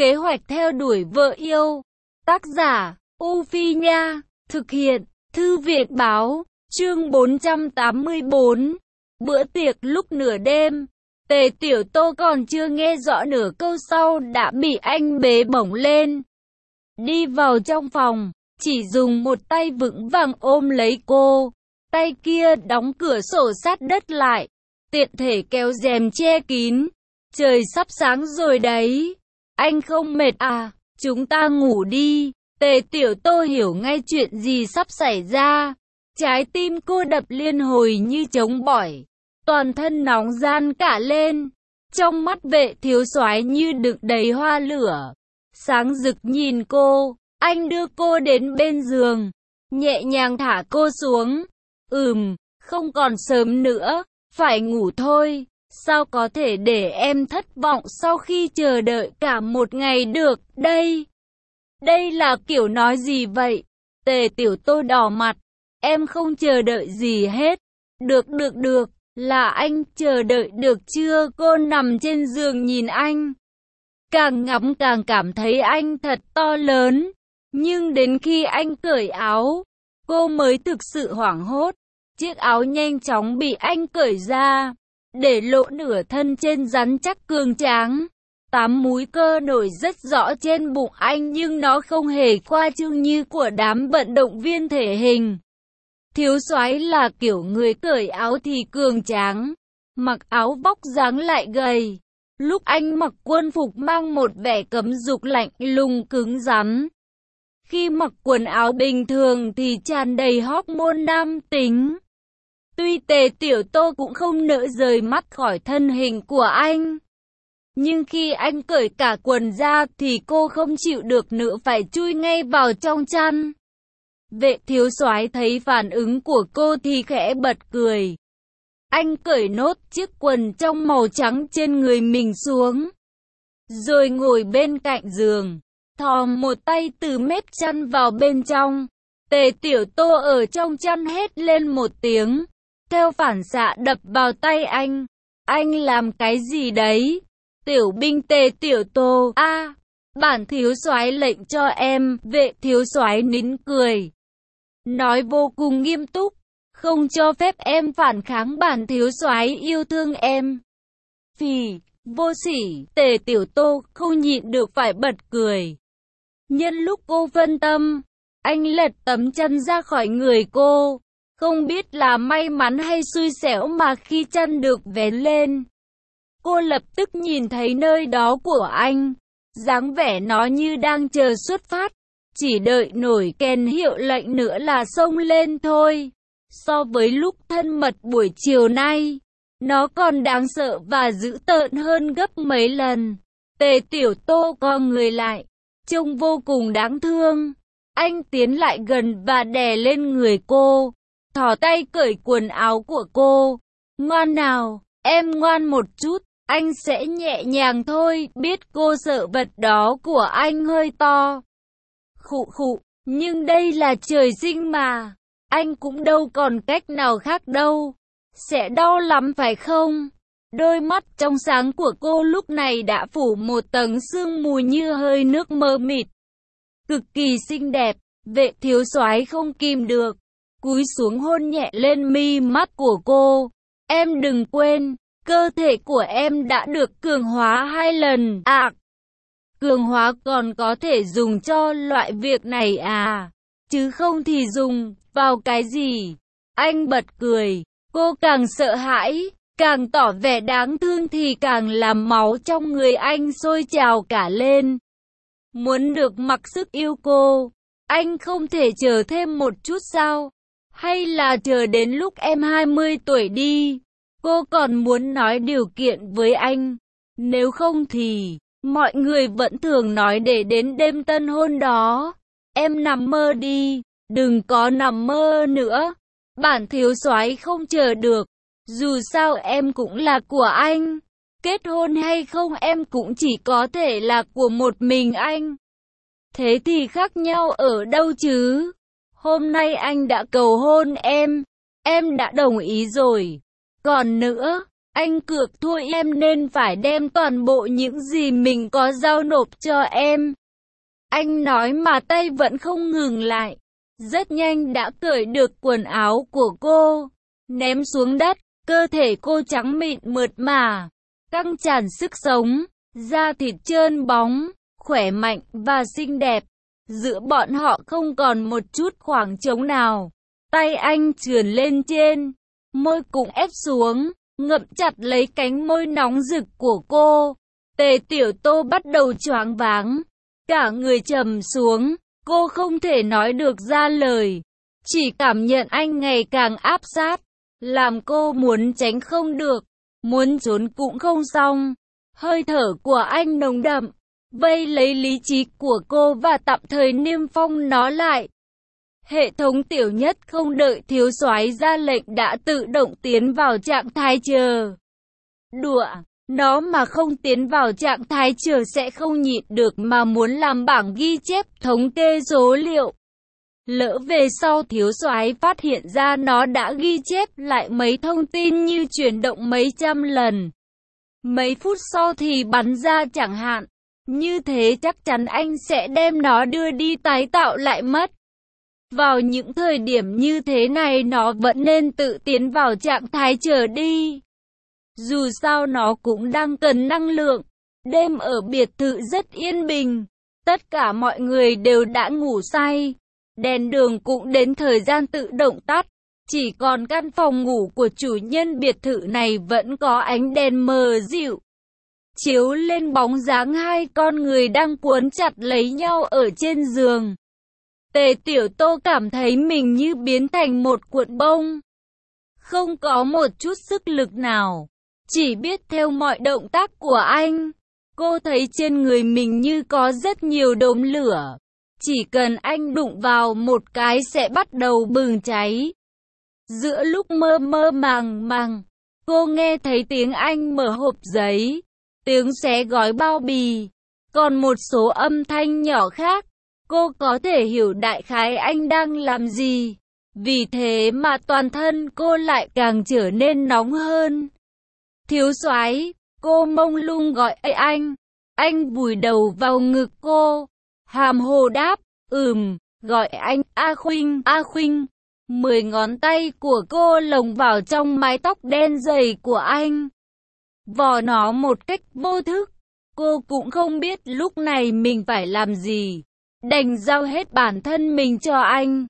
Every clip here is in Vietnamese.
Kế hoạch theo đuổi vợ yêu. Tác giả, U Phi Nha. Thực hiện, Thư viện Báo. Chương 484. Bữa tiệc lúc nửa đêm. Tề Tiểu Tô còn chưa nghe rõ nửa câu sau đã bị anh bế bổng lên. Đi vào trong phòng, chỉ dùng một tay vững vàng ôm lấy cô. Tay kia đóng cửa sổ sát đất lại, tiện thể kéo rèm che kín. Trời sắp sáng rồi đấy. Anh không mệt à? Chúng ta ngủ đi. Tề Tiểu Tô hiểu ngay chuyện gì sắp xảy ra. Trái tim cô đập liên hồi như trống bỏi. Toàn thân nóng ran cả lên. Trong mắt Vệ thiếu soái như đựng đầy hoa lửa. Sáng rực nhìn cô. Anh đưa cô đến bên giường, nhẹ nhàng thả cô xuống. Không còn sớm nữa, phải ngủ thôi. Sao có thể để em thất vọng sau khi chờ đợi cả một ngày được, đây là kiểu nói gì vậy? Tề Tiểu Tô đỏ mặt. Em không chờ đợi gì hết. Được, là anh chờ đợi được chưa? Cô nằm trên giường nhìn anh. Càng ngắm càng cảm thấy anh thật to lớn. Nhưng đến khi anh cởi áo, cô mới thực sự hoảng hốt. Chiếc áo nhanh chóng bị anh cởi ra, để lộ nửa thân trên rắn chắc cường tráng. 8 múi cơ nổi rất rõ trên bụng anh nhưng nó không hề khoa trương như của đám vận động viên thể hình. Thiếu soái là kiểu người cởi áo thì cường tráng, mặc áo vóc dáng lại gầy. Lúc anh mặc quân phục mang một vẻ cấm dục lạnh lùng cứng rắn. Khi mặc quần áo bình thường thì tràn đầy hormone nam tính. Tuy Tề Tiểu Tô cũng không nỡ rời mắt khỏi thân hình của anh, nhưng khi anh cởi cả quần ra thì cô không chịu được nữa, phải chui ngay vào trong chăn. Vệ thiếu soái thấy phản ứng của cô thì khẽ bật cười. Anh cởi nốt chiếc quần trong màu trắng trên người mình xuống, rồi ngồi bên cạnh giường, thò một tay từ mép chăn vào bên trong. Tề Tiểu Tô ở trong chăn hét lên một tiếng, theo phản xạ đập vào tay anh. Anh làm cái gì đấy? Tiểu binh Tề Tiểu Tô, bản thiếu soái lệnh cho em. Vệ thiếu soái nín cười, nói vô cùng nghiêm túc, không cho phép em phản kháng, bản thiếu soái yêu thương em. Phì, vô sỉ. Tề Tiểu Tô không nhịn được phải bật cười. Nhân lúc cô phân tâm, anh lật tấm chăn ra khỏi người cô. Không biết là may mắn hay xui xẻo mà khi chăn được vén lên, cô lập tức nhìn thấy nơi đó của anh. Dáng vẻ nó như đang chờ xuất phát, chỉ đợi nổi kèn hiệu lệnh nữa là xông lên thôi. So với lúc thân mật buổi chiều nay, nó còn đáng sợ và dữ tợn hơn gấp mấy lần. Tề Tiểu Tô co người lại, trông vô cùng đáng thương. Anh tiến lại gần và đè lên người cô, thò tay cởi quần áo của cô. Ngoan nào, em ngoan một chút, anh sẽ nhẹ nhàng thôi. Biết cô sợ vật đó của anh hơi to. Khụ, nhưng đây là trời sinh mà. Anh cũng đâu còn cách nào khác đâu. Sẽ đau lắm phải không? Đôi mắt trong sáng của cô lúc này đã phủ một tầng sương mù như hơi nước mờ mịt. Cực kỳ xinh đẹp. Vệ thiếu soái không kìm được, cúi xuống hôn nhẹ lên mi mắt của cô. Em đừng quên, cơ thể của em đã được cường hóa 2 lần. Cường hóa còn có thể dùng cho loại việc này à? Chứ không thì dùng vào cái gì? Anh bật cười. Cô càng sợ hãi, càng tỏ vẻ đáng thương thì càng làm máu trong người anh sôi trào cả lên. Muốn được mặc sức yêu cô, anh không thể chờ thêm một chút sao? Hay là chờ đến lúc em 20 tuổi đi? Cô còn muốn nói điều kiện với anh. Nếu không thì, mọi người vẫn thường nói để đến đêm tân hôn đó. Em nằm mơ đi, đừng có nằm mơ nữa. Bản thiếu soái không chờ được. Dù sao em cũng là của anh. Kết hôn hay không em cũng chỉ có thể là của một mình anh. Thế thì khác nhau ở đâu chứ? Hôm nay anh đã cầu hôn em đã đồng ý rồi. Còn nữa, Anh cược thua em nên phải đem toàn bộ những gì mình có giao nộp cho em. Anh nói mà tay vẫn không ngừng lại. Rất nhanh đã cởi được quần áo của cô, ném xuống đất. Cơ thể cô trắng mịn mượt mà, căng tràn sức sống, da thịt trơn bóng, khỏe mạnh và xinh đẹp. Giữa bọn họ không còn một chút khoảng trống nào. Tay anh trườn lên trên, môi cũng ép xuống, ngậm chặt lấy cánh môi nóng rực của cô. Tề Tiểu Tô bắt đầu choáng váng, cả người trầm xuống, cô không thể nói được ra lời, chỉ cảm nhận anh ngày càng áp sát, làm cô muốn tránh không được, muốn trốn cũng không xong. Hơi thở của anh nồng đậm, vây lấy lý trí của cô và tạm thời niêm phong nó lại. Hệ thống tiểu nhất không đợi thiếu soái ra lệnh đã tự động tiến vào trạng thái chờ. Đùa, nó mà không tiến vào trạng thái chờ sẽ không nhịn được mà muốn làm bảng ghi chép thống kê số liệu. Lỡ về sau thiếu soái phát hiện ra nó đã ghi chép lại mấy thông tin như chuyển động mấy trăm lần. Mấy phút sau thì bắn ra chẳng hạn. Như thế chắc chắn anh sẽ đem nó đưa đi tái tạo lại mất. Vào những thời điểm như thế này nó vẫn nên tự tiến vào trạng thái chờ đi. Dù sao nó cũng đang cần năng lượng. Đêm ở biệt thự rất yên bình. Tất cả mọi người đều đã ngủ say. Đèn đường cũng đến thời gian tự động tắt. Chỉ còn căn phòng ngủ của chủ nhân biệt thự này vẫn có ánh đèn mờ dịu, chiếu lên bóng dáng hai con người đang cuốn chặt lấy nhau ở trên giường. Tề Tiểu Tô cảm thấy mình như biến thành một cuộn bông, không có một chút sức lực nào, chỉ biết theo mọi động tác của anh. Cô thấy trên người mình như có rất nhiều đốm lửa, chỉ cần anh đụng vào một cái sẽ bắt đầu bừng cháy. Giữa lúc mơ mơ màng màng, cô nghe thấy tiếng anh mở hộp giấy, tiếng xé gói bao bì, còn một số âm thanh nhỏ khác. Cô có thể hiểu đại khái anh đang làm gì, vì thế mà toàn thân cô lại càng trở nên nóng hơn. Thiếu soái, cô mông lung gọi anh. Anh vùi đầu vào ngực cô, hàm hồ đáp, gọi anh, A Khuynh, A Khuynh. 10 ngón tay của cô lồng vào trong mái tóc đen dày của anh, vò nó một cách vô thức. Cô cũng không biết lúc này mình phải làm gì, đành giao hết bản thân mình cho anh.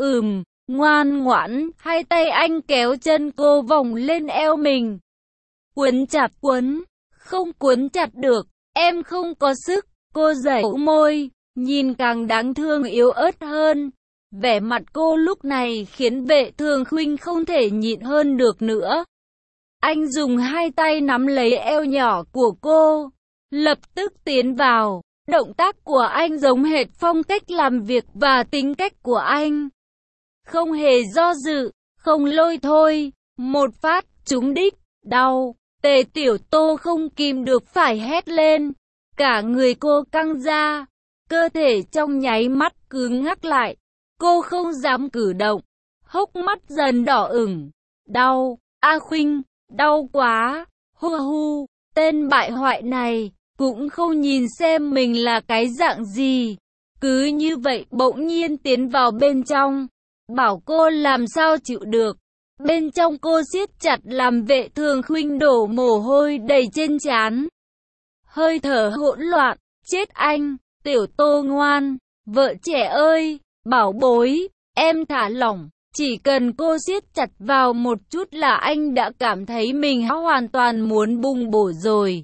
Ngoan ngoãn. Hai tay anh kéo chân cô vòng lên eo mình, quấn chặt. Không quấn chặt được, em không có sức. Cô dẩu môi, nhìn càng đáng thương yếu ớt hơn. Vẻ mặt cô lúc này khiến Vệ Thường Khuynh không thể nhịn hơn được nữa. Anh dùng hai tay nắm lấy eo nhỏ của cô, lập tức tiến vào. Động tác của anh giống hệt phong cách làm việc và tính cách của anh. Không hề do dự, không lôi thôi, một phát trúng đích, đau. Tề Tiểu Tô không kìm được phải hét lên. Cả người cô căng ra, cơ thể trong nháy mắt cứng ngắc lại. Cô không dám cử động, hốc mắt dần đỏ ửng. Đau, A Khuynh, đau quá. Hu, tên bại hoại này cũng không nhìn xem mình là cái dạng gì. Cứ như vậy bỗng nhiên tiến vào bên trong, bảo cô làm sao chịu được. Bên trong cô siết chặt làm Vệ Thường Khuynh đổ mồ hôi đầy trên trán, hơi thở hỗn loạn. Chết anh, Tiểu Tô ngoan, vợ trẻ ơi, bảo bối, em thả lỏng. Chỉ cần cô siết chặt vào một chút là anh đã cảm thấy mình hoàn toàn muốn bùng bổ rồi.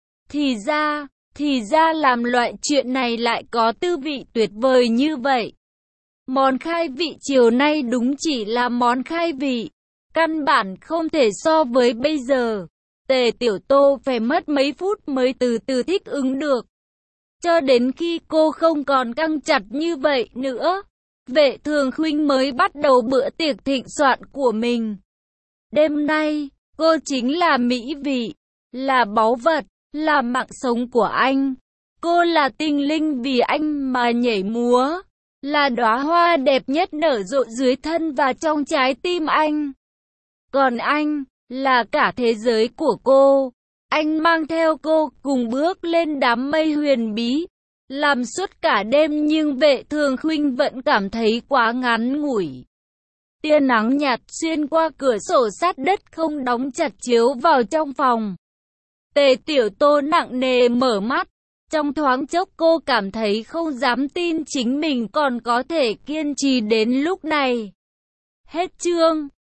Thì ra làm loại chuyện này lại có tư vị tuyệt vời như vậy. Món khai vị chiều nay đúng chỉ là món khai vị, căn bản không thể so với bây giờ. Tề Tiểu Tô phải mất mấy phút mới từ từ thích ứng được. Cho đến khi cô không còn căng chặt như vậy nữa, Vệ Thường Khuynh mới bắt đầu bữa tiệc thịnh soạn của mình. Đêm nay, cô chính là mỹ vị, là báu vật, là mạng sống của anh. Cô là tinh linh vì anh mà nhảy múa, là đóa hoa đẹp nhất nở rộ dưới thân và trong trái tim anh. Còn anh, là cả thế giới của cô. Anh mang theo cô cùng bước lên đám mây huyền bí, làm suốt cả đêm nhưng Vệ Thường Khuynh vẫn cảm thấy quá ngắn ngủi. Tia nắng nhạt xuyên qua cửa sổ sát đất không đóng chặt chiếu vào trong phòng. Tề Tiểu Tô nặng nề mở mắt. Trong thoáng chốc cô cảm thấy không dám tin chính mình còn có thể kiên trì đến lúc này. Hết chương.